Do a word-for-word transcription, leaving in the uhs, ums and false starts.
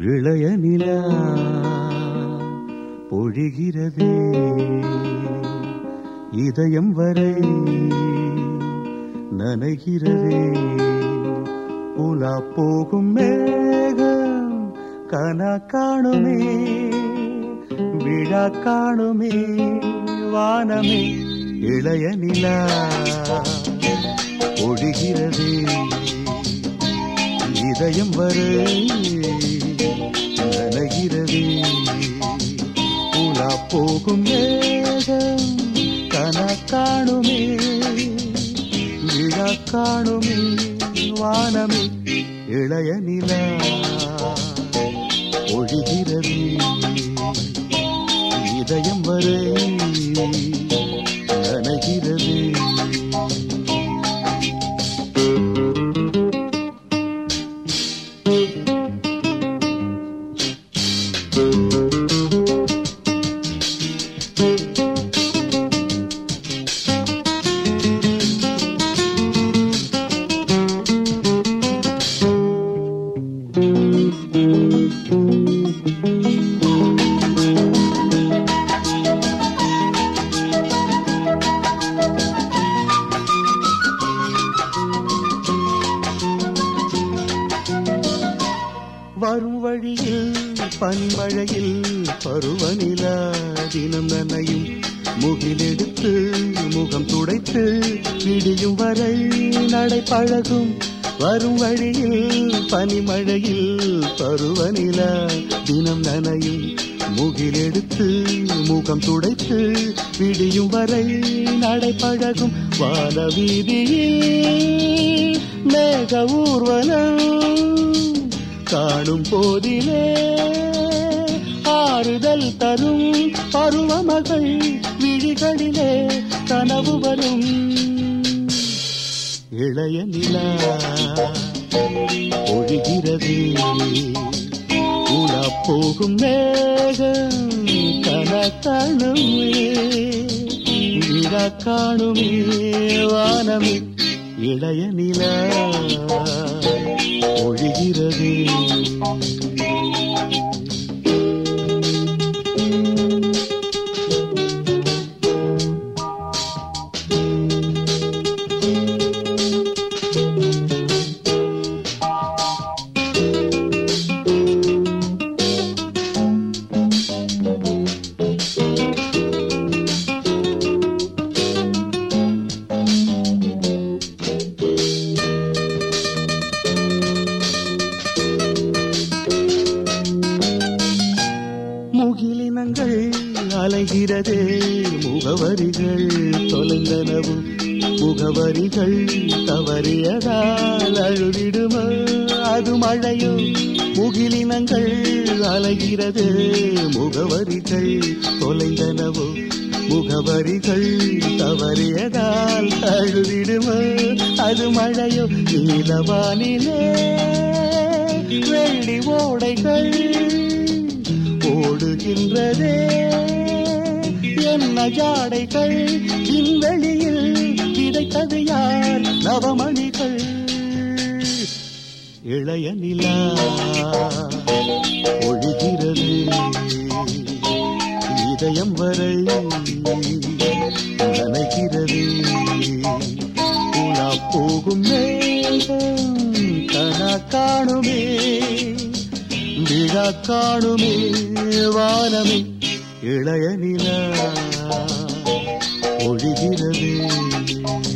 இளைய நிலா பொழிகிறதே இதயம் வரை நனைகிறதே உலா போகும் மேகம் கனா காணுமே விழா காணுமே வானமே இளைய நிலா பொழிகிறதே இதயம் வரை நனைகிறதே உலா போகும் மேகம் கனா காணுமே விழா காணுமே வானமே இளைய நிலா பொழிகிறதே இதயம் வரை நனைகிறதே. வரும் வழியில் பனிமழையில் பருவநிலா தினம் நனையும் முகிலெடுத்து முகம் துடைத்து விடியும் வரை நடை பழகும். வரும் வழியில் பனிமழையில் பருவநிலா தினம் நனையும் முகிலெடுத்து முகம் துடைத்து விடியும் வரை நடை பழகும். வான வீதியில் மேக ஊர்வலம் காணும் போதிலே ஆறுதல் தரும் பருவமகள் விழிகளிலே கனவு வரும். இளைய நிலா பொழிகிறதே உலா போகும் மேகம் கனா காணுமே விழா காணுமே வானமே இளைய நிலா பொழிகிறதே. முகிலினங்கள் அலைகிறதே முகவரிகள் தொலைந்தனவு முகவரிகள் தவறியதால் அழுதிடுமோ அது மழையோ. முகிலினங்கள் அலைகிறதே முகவரிகள் தொலைந்தனவு முகவரிகள் தவறியதால் அழுதிடுமோ அது மழையோ. நீலவானிலே வெள்ளி ஓடைகள் ஓடுகின்றதே என்ன ஜாடைகள் விண்வெளியில் விதைத்தது யார் நவமணிகள். இளைய நிலா பொழிகிறதே இதயம் வரை நனைகிறதே உலா போகும் மேகம் கனா காணுமே விழா காணுமே வானமே இளைய நிலா பொழிகிறதே.